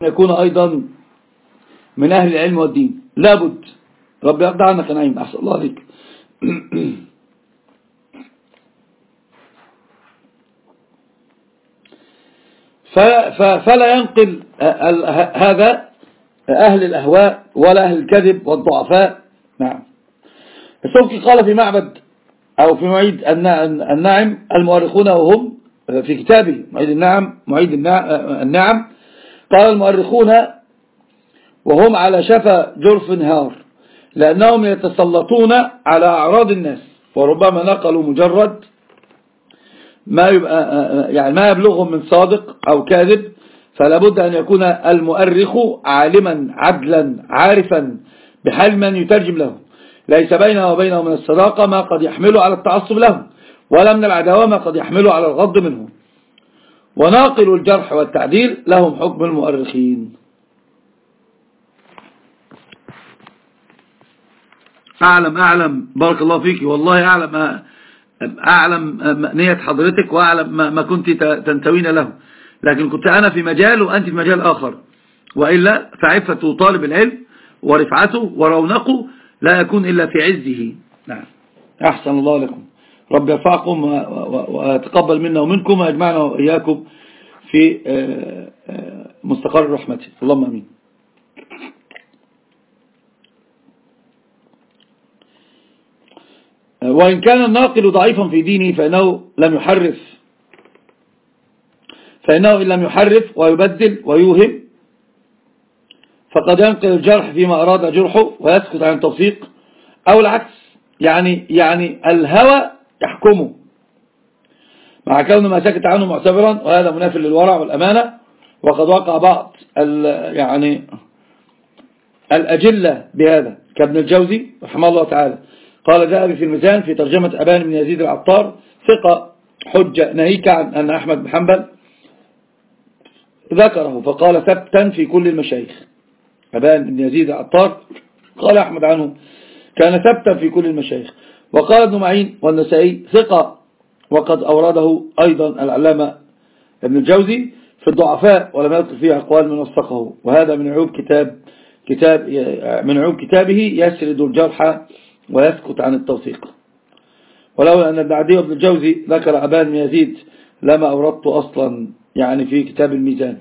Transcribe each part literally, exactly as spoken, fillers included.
يكون أيضا من أهل العلم والدين، لابد. رب يرضى عنك يا نعيم، أحسن الله عليك. فلا ينقل هذا أهل الأهواء ولا أهل الكذب والضعفاء. نعم. السبكي قال في معبد أو في معيد النعم المؤرخون وهم في كتابه معيد النعم معيد النعم قال المؤرخون وهم على شفا جرف هار، لأنهم يتسلطون على أعراض الناس، وربما نقلوا مجرد ما يبقى يعني ما يبلغهم من صادق أو كاذب، فلا بد أن يكون المؤرخ عالما عدلا عارفا بحال من يترجم له، ليس بينه وبينه من الصداقة ما قد يحمله على التعصب له، ولا من العداوة ما قد يحمله على الغض منه. وناقل الجرح والتعديل لهم حكم المؤرخين. أعلم أعلم بارك الله فيك، والله أعلم أعلم نية حضرتك، وأعلم ما كنت تنتوين له، لكن كنت أنا في مجال وأنت في مجال آخر، وإلا فعفة طالب العلم ورفعته ورونقه لا يكون إلا في عزه. نعم. أحسن الله لكم، رب يرفعكم ويتقبل منا ومنكم ويجمعنا وإياكم في مستقر رحمته، اللهم أمين. وإن كان الناقل ضعيفا في دينه فإنه لم يحرف فإنه إن لم يحرف ويبدل ويوهم فقد ينقل الجرح فيما أراد جرحه ويسكت عن التوثيق، أو العكس، يعني يعني الهوى يحكمه مع كون ما سكت عنه معتبرا، وهذا منافي للورع والأمانة. وقد وقع بعض يعني الأجلة بهذا كابن الجوزي رحمه الله تعالى. قال ذهبي في الميزان في ترجمة أبان بن يزيد العطار ثقة حجة، ناهيك عن أن أحمد بن حنبل ذكره فقال ثبتا في كل المشايخ. أبان بن يزيد العطار قال أحمد عنه كان ثبتا في كل المشايخ. وقال ابن معين والنسائي ثقة، وقد أورده أيضا العلامة ابن الجوزي في الضعفاء ولم يذكر فيه أقوال من وثقه، وهذا من عيوب كتاب كتاب من عيوب كتابه يسرد الجرح ويسكت عن التوثيق. ولولا أن ابن عدي وابن الجوزي ذكر أبان بن يزيد لما أوردته أصلا يعني في كتاب الميزان.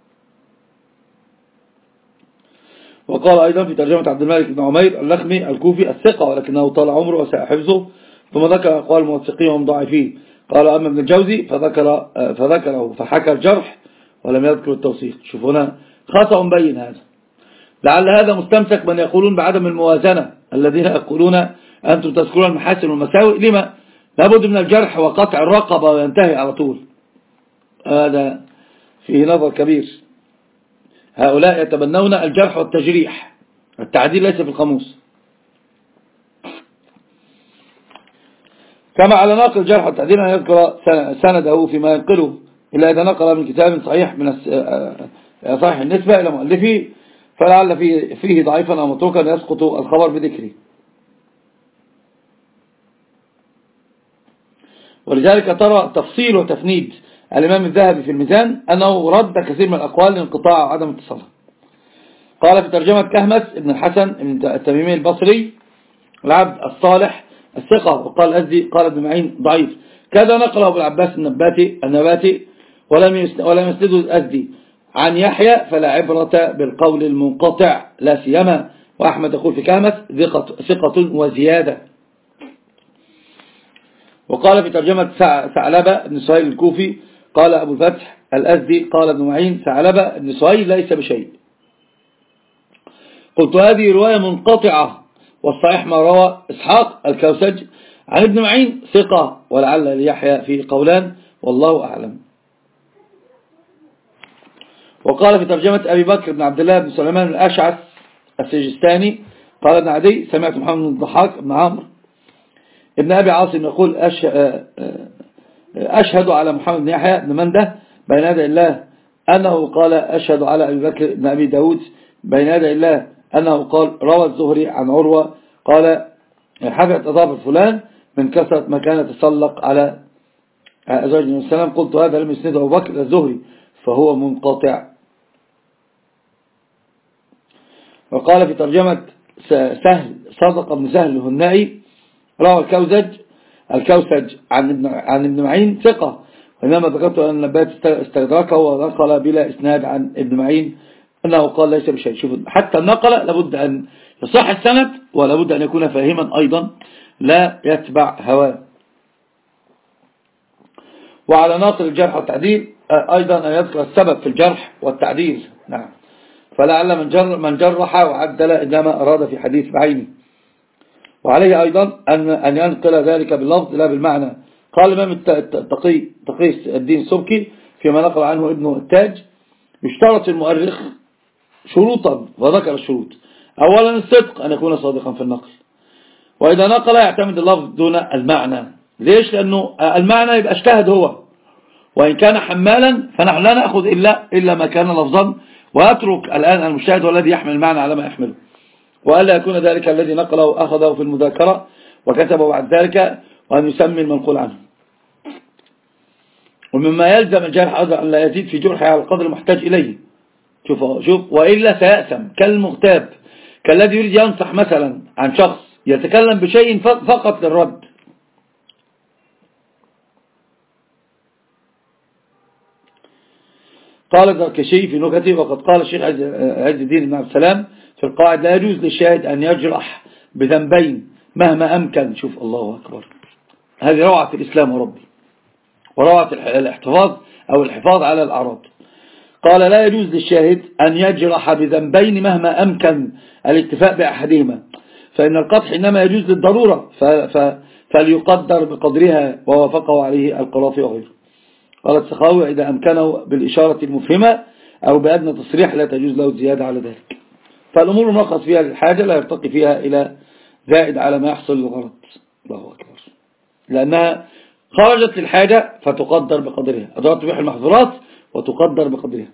وقال أيضا في ترجمة عبد الملك بن عمير اللخمي الكوفي الثقة ولكنه طال عمره وساء حفظه، ثم ذكر أقوال الموثقين وهم ضعيفين. قال أما ابن الجوزي فذكر فذكره فحكى الجرح ولم يذكر التوثيق. شوف هنا خطأ بين هذا. لعل هذا مستمسك من يقولون بعدم الموازنة، الذين يقولون أنتم تذكرون المحاسن والمساوئ، لما لابد من الجرح وقطع الرقبة وينتهي على طول. هذا فيه نظر كبير. هؤلاء يتبنون الجرح والتجريح، التعديل ليس في القاموس. كما على ناقل الجرح والتعديل أن يذكر سنده فيما ينقله إلا إذا نقل من كتاب صحيح من صحيح النسبة إلى مؤلفه، فلعل فيه, فيه ضعيفا أو متروكا يسقط الخبر بذكره. ولذلك ترى تفصيل وتفنيد الإمام الذهبي في الميزان أنه رد كثير من الأقوال لانقطاع وعدم اتصالها. قال في ترجمة كهمس ابن الحسن ابن التميمي البصري العبد الصالح الثقة، وقال الأزدي قال ابن معين ضعيف. كذا نقله ابو العباس النباتي النباتي ولم ولم يسنده الأزدي عن يحيى، فلا عبرة بالقول المنقطع لا سيما. وأحمد يقول في كهمس ثقة وزيادة. وقال في ترجمة ثعلبة ابن سهيل الكوفي قال أبو الفتح الأزدي قال ابن معين ثعلبة ابن سهيل ليس بشيء. قلت هذه رواية منقطعة، والصحيح ما روى إسحاق الكوسج عن ابن معين ثقة، ولعل ليحيى في قولان والله أعلم. وقال في ترجمة أبي بكر بن عبد الله بن سليمان الأشعث السجستاني قال ابن عدي سمعت محمد بن الضحاك بن عمرو ابن أبي عاصم يقول أشهد على محمد بن يحيى بن منده بين يدي الله أنه قال أشهد على أبي بكر بن أبي داود بين يدي الله أنه قال روى الزهري عن عروة قال حفظت أضافة فلان من كثرة ما كان تسلق على أزواج النبي صلى الله عليه وسلم. قلت هذا لم يسنده أبو بكر الزهري فهو منقطع. وقال في ترجمة سهل صدق بن سهل الهنائي روى الكوزج الكوسج عن ابن عن ابن معين ثقة، وإنما ذكرت أن النبات استدركه ونقل بلا إسناد عن ابن معين أنه قال ليس بشيء. شوف حتى النقل لابد أن يصح السند ولابد أن يكون فاهما أيضا لا يتبع هواه. وعلى ناقل الجرح والتعديل أيضا أن يذكر السبب في الجرح والتعديل. نعم، فلعل من جر من جرح وعدل إنما أراد في حديث بعينه. وعليه أيضا أن أن ينقل ذلك باللفظ لا بالمعنى. قال الإمام التقي تقي الدين السبكي فيما نقل عنه ابن التاج: يشترط المؤرخ شروطا، وذكر الشروط: أولا الصدق، أن يكون صادقا في النقل، وإذا نقل يعتمد اللفظ دون المعنى. ليش؟ لأنه المعنى يبقى اجتهد هو، وإن كان حمالا فنحن لا نأخذ إلا, إلا ما كان لفظا، وأترك الآن المجتهد والذي يحمل المعنى على ما يحمله، وألا يكون ذلك الذي نقله أخذه في المذاكرة وكتبه بعد ذلك، وأن يسمي المنقول عنه. ومما يلزم الجارح أيضا أن لا يزيد في جرحه على القدر المحتاج إليه. شوف شوف وإلا سيأثم كالمغتاب، كالذي يريد ينصح مثلا عن شخص يتكلم بشيء فقط للرد. قال الزركشي في نكته: وقد قال الشيخ عز الدين بن عبد السلام في القواعد: لا يجوز للشاهد أن يجرح بذنبين مهما أمكن. شوف الله أكبر، هذه روعة الإسلام وربي، وروعة الاحتفاظ أو الحفاظ على الأعراض. قال: لا يجوز للشاهد أن يجرح بذنبين مهما أمكن الاكتفاء بأحدهما، فإن القطع إنما يجوز للضرورة فليقدر بقدرها، ووافقه عليه القرافي وغيره. قال السخاوي: إذا أمكنه بالإشارة المفهمة أو بأدنى تصريح لا تجوز له الزيادة على ذلك. فالأمور المرخص فيها للحاجة لا يرتقي فيها إلى زائد على ما يحصل للغرض. الله أكبر، لأنها خرجت للحاجة فتقدر بقدرها، أدوات تبيح المحظورات وتقدر بقدرها.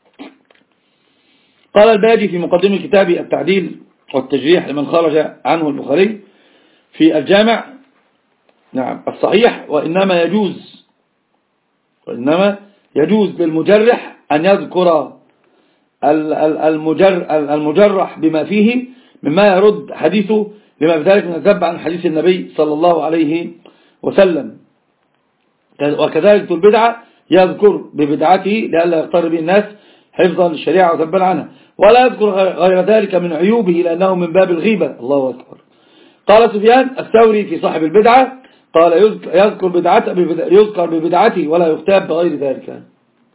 قال الباجي في مقدمة كتاب التعديل والتجريح لمن خرج عنه البخاري في الجامع: نعم الصحيح: وإنما يجوز وإنما يجوز للمجرح أن يذكر المجرح بما فيه مما يرد حديثه لما بذلك من الذب عن حديث النبي صلى الله عليه وسلم. وكذلك البدعة يذكر ببدعته لئلا يغتر به الناس حفظا للشريعة وذبا عنها، ولا يذكر غير ذلك من عيوبه لأنه من باب الغيبة. الله أكبر. قال سفيان الثوري في صاحب البدعة: قال يذكر بدعته يذكر ببدعته ولا يغتاب بغير ذلك.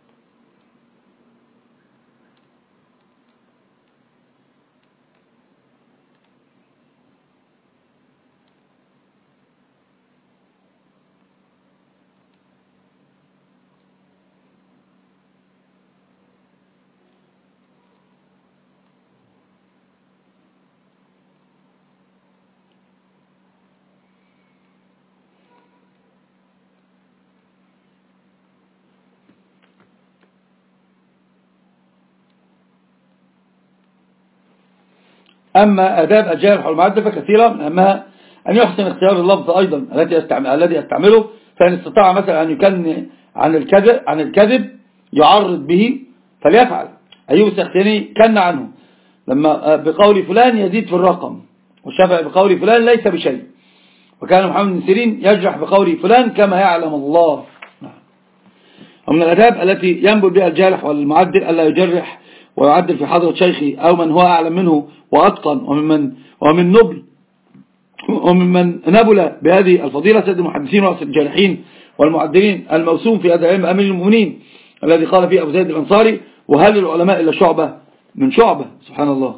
أما آداب الجارح والمعدل فكثيرة، من أهمها أن يحسن اختيار اللفظ أيضا الذي يستعمله، فإن استطاع مثلا أن يكن عن الكذب عن الكذب يعرض به فليفعل. أيوب السختياني كن عنه لما بقول فلان يزيد في الرقم، والشافعي بقول فلان ليس بشيء، وكان محمد بن سيرين يجرح بقول فلان كما يعلم الله. ومن الآداب التي ينبغي بها الجارح والمعدل ألا يجرح ويعدل في حضرة شيخه أو من هو أعلم منه وأتقن وممن ومن نبل وممن نبل بهذه الفضيلة سيد المحدثين ورأس الجارحين والمعدلين الموسوم في هذا العلم أمير المؤمنين الذي قال فيه أبو زيد الأنصاري: وهل العلماء إلا شعبة من شعبة. سبحان الله.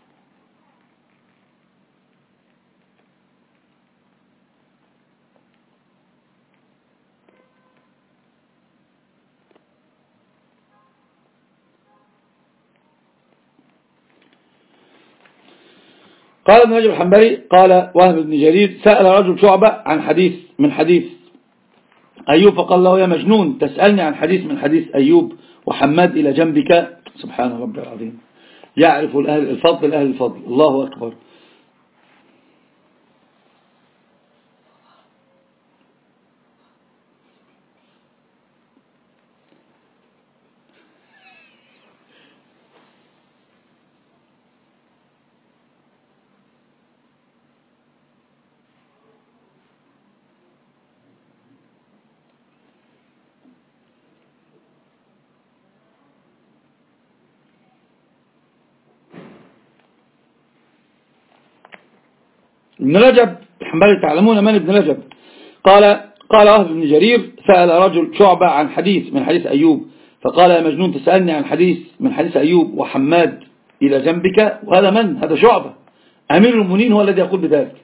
قال ابن رجب الحنبلي: قال وهب بن جرير: سأل رجل شعبة عن حديث من حديث أيوب فقال له: يا مجنون تسألني عن حديث من حديث أيوب وحماد إلى جنبك. سبحان ربي العظيم. يعرف الأهل الفضل أهل الفضل. الله أكبر. ابن رجب الحنبلي تعلمون من ابن رجب؟ قال قال وهب بن جرير سأل رجل شعبة عن حديث من حديث أيوب فقال يا مجنون تسألني عن حديث من حديث أيوب وحماد إلى جنبك. وهذا من؟ هذا شعبة أمير المؤمنين هو الذي يقول بذلك.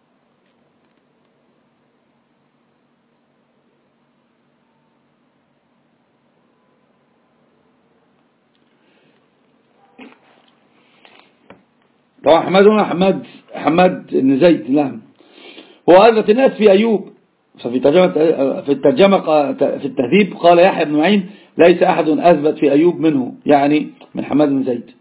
طبعا حماد هنا حماد حماد بن زيد. نعم. هو أثبت الناس في أيوب. ففي ترجمة في الترجمة في التهذيب قال يحيى بن معين ليس أحد أثبت في أيوب منه، يعني من حماد بن زيد.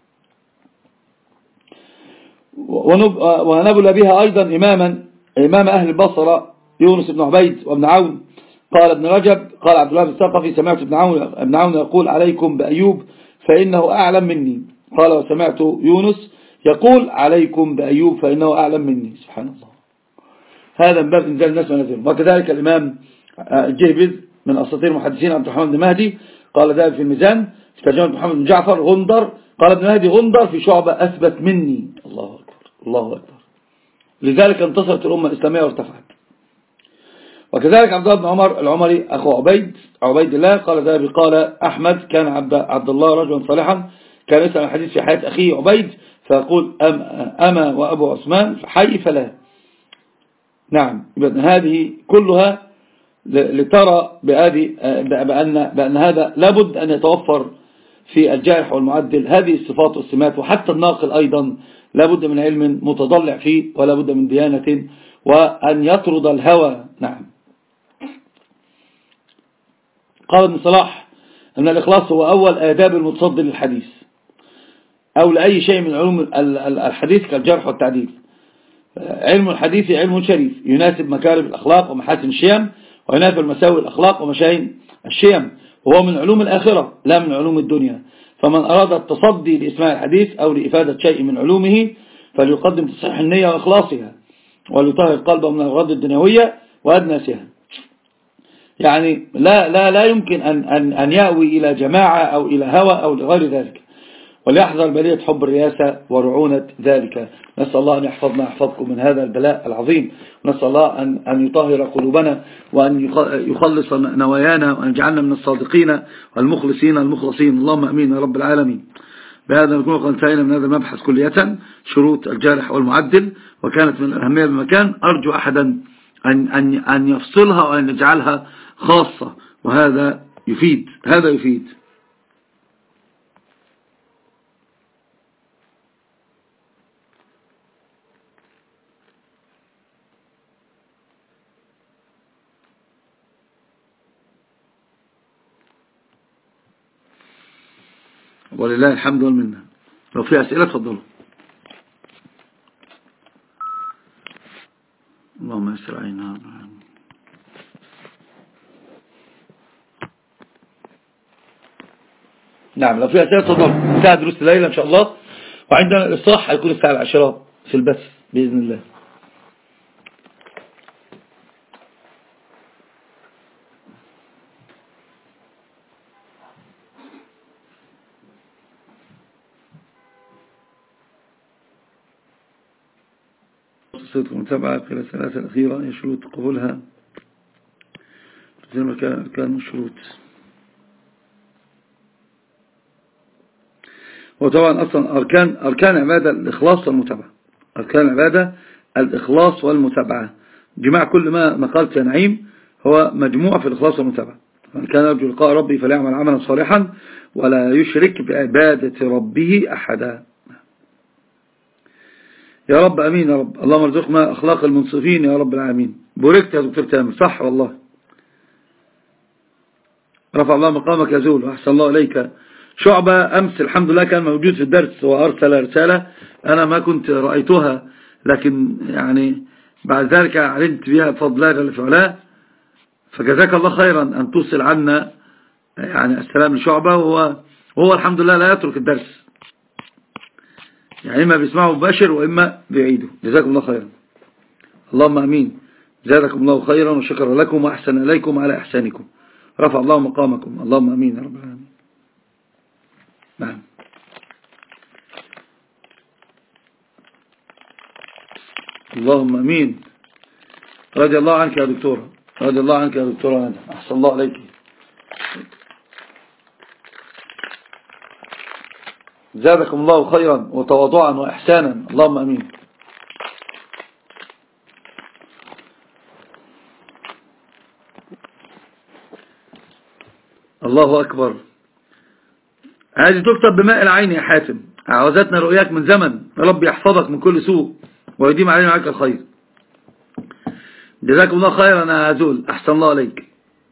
ونبل بها أيضا إماما إمام أهل البصرة يونس بن عبيد وابن عون. قال ابن رجب قال عبد الله بن الثقفي سمعت ابن عون, ابن عون يقول عليكم بأيوب فإنه أعلم مني. قال وسمعت يونس يقول عليكم بأيوب فإنه أعلم مني. سبحان الله. هذا من باب إنزال الناس ونزلهم. وكذلك الإمام الجهبذ من أساطير المحدثين عبد الرحمن بن مهدي قال ذلك في الميزان في ترجمة محمد بن جعفر غندر قال ابن مهدي غندر في شعبة أثبت مني. الله أكبر الله أكبر. لذلك انتصرت الأمة الإسلامية وارتفعت. وكذلك عبد الله بن عمر العمري أخو عبيد عبيد الله قال ذلك قال أحمد كان عبد, عبد الله رجلا صالحا كان يسأل الحديث في حياة أخيه عبيد فيقول أم أما وأبو عثمان حي فلا. نعم. هذه كلها لترى بأن, بأن هذا لابد أن يتوفر في الجارح والمعدل هذه الصفات والسمات. وحتى الناقل أيضا لابد من علم متضلع فيه ولا بد من ديانة وأن يطرد الهوى. نعم. قال ابن صلاح أن الإخلاص هو أول آداب المتصدر للحديث أو لأي شيء من علوم الحديث كالجرح والتعديل. علم الحديث علم شريف يناسب مكارم الأخلاق ومحاسن الشيم وينافي المساوئ الأخلاق ومشاين الشيم وهو من علوم الآخرة لا من علوم الدنيا. فمن أراد التصدي لإسماع الحديث أو لإفادة شيء من علومه فليقدم تصحيح النية وإخلاصها وليطهر قلبه من الأغراض الدنيوية وأدناسها. يعني لا لا لا يمكن أن أن أن يأوي إلى جماعة أو إلى هوى أو لغير ذلك. وليحذر بلية حب الرياسة ورعونة ذلك. نسأل الله أن يحفظنا يحفظكم من هذا البلاء العظيم. نسأل الله أن أن يطهر قلوبنا وأن يخلص نوايانا وأن يجعلنا من الصادقين والمخلصين المخلصين. اللهم أمين يا رب العالمين. بهذا نكون قد انتهينا من هذا المبحث كلية شروط الجارح والمعدل وكانت من الأهمية بمكان. أرجو أحدا أن أن أن يفصلها وأن يجعلها خاصة وهذا يفيد هذا يفيد. ولله الحمد والمنة. لو في أسئلة تفضلوا. اللهم يسر عينها. نعم لو في أسئلة تفضلوا. انتهى دروس الليلة إن شاء الله وعندنا الإصلاح هيكون الساعة العشرة في البث بإذن الله. صيغة المتابعة في الثلاثة الأخيرة هي شروط قبولها زي ما كان شروط. وطبعا أصلا أركان أركان عبادة الإخلاص والمتابعة. أركان عبادة الإخلاص والمتابعة جماع كل ما ما قالت يا نعيم هو مجموع في الإخلاص والمتابعة. من كان يرجو لقاء ربي فليعمل عملا صالحا ولا يشرك بعبادة ربه أحدا. يا رب أمين يا رب. اللهم ارزقنا أخلاق المنصفين يا رب العالمين. بوركت يا دكتور تامر. صح والله. رفع الله مقامك يا زول وأحسن الله إليك. شعبة أمس الحمد لله كان موجود في الدرس وأرسل رسالة أنا ما كنت رأيتها لكن يعني بعد ذلك علمت بها بفضل الله جل في علاه. فجزاك الله خيرا أن توصل عنا يعني السلام لشعبة وهو, وهو الحمد لله لا يترك الدرس يعني إما بيسمعه مباشر وإما بيعيده. جزاكم الله خيرا. اللهم أمين. زادكم الله خيرا وشكر لكم وأحسن إليكم على إحسانكم. رفع الله مقامكم. اللهم أمين يا رب العالمين. نعم. اللهم امين. رضي الله عنك يا دكتورة، رضي الله عنك يا دكتورة ندى، احسن الله عليك. زادكم الله خيرا وتواضعا واحسانا، اللهم امين. الله اكبر. هذه تكتب بماء العين يا حاتم، عاوزتنا رؤياك من زمن، ربي يحفظك من كل سوء ويديم علينا معك الخير. جزاكم الله خيرا يا عزول، احسن الله عليك.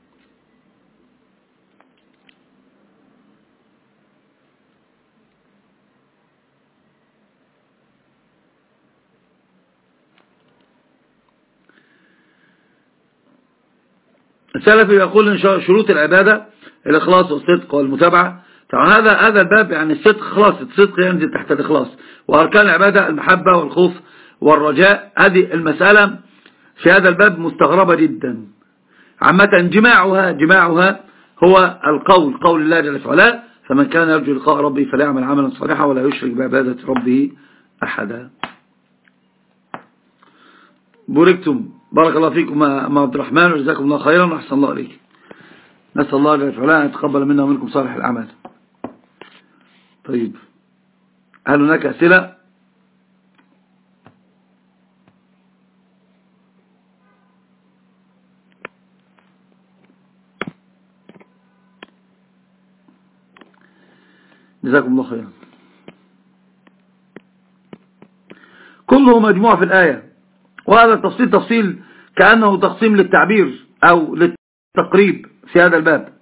السلفي يقول ان شروط العبادة الاخلاص والصدق والمتابعة. طبعا هذا هذا الباب يعني الصدق، خلاص الصدق ينزل تحت الاخلاص. واركان العبادة المحبة والخوف والرجاء، هذه المسألة في هذا الباب مستغربة جدا. عامة جماعها جماعها هو القول، قول الله جل وعلا: فمن كان يرجو لقاء ربه فليعمل عملا صالحا ولا يشرك بعبادة ربه أحدا. بوركتم، بارك الله فيكم مع عبد الرحمن، وجزاكم الله خيرا وأحسن الله عليك. نسأل الله جل وعلا أن يتقبل منا ومنكم صالح الأعمال. طيب، هل هناك أسئلة؟ جزاكم الله خيرا. كله مجموع في الآية، وهذا التفصيل تفصيل كأنه تقسيم للتعبير أو للتقريب في هذا الباب.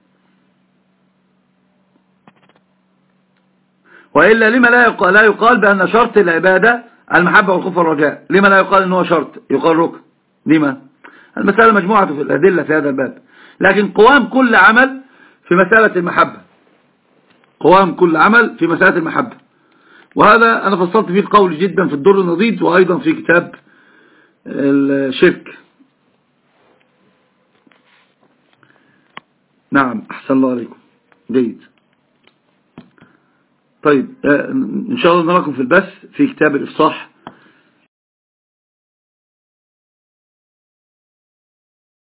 وإلا لما لا يقال, لا يقال بأن شرط العبادة المحبة والخوف والرجاء؟ لما لا يقال أنه شرط، يقال ركن؟ لما؟ المسألة مجموعة في الأدلة في هذا الباب، لكن قوام كل عمل في مسألة المحبة، قوام كل عمل في مسألة المحبة. وهذا أنا فصلت فيه القول جدا في الدر النضيد، وأيضا في كتاب الشرك. نعم، أحسن الله عليكم، جيد. طيب، إن شاء الله نراكم في البث في كتاب الإفصاح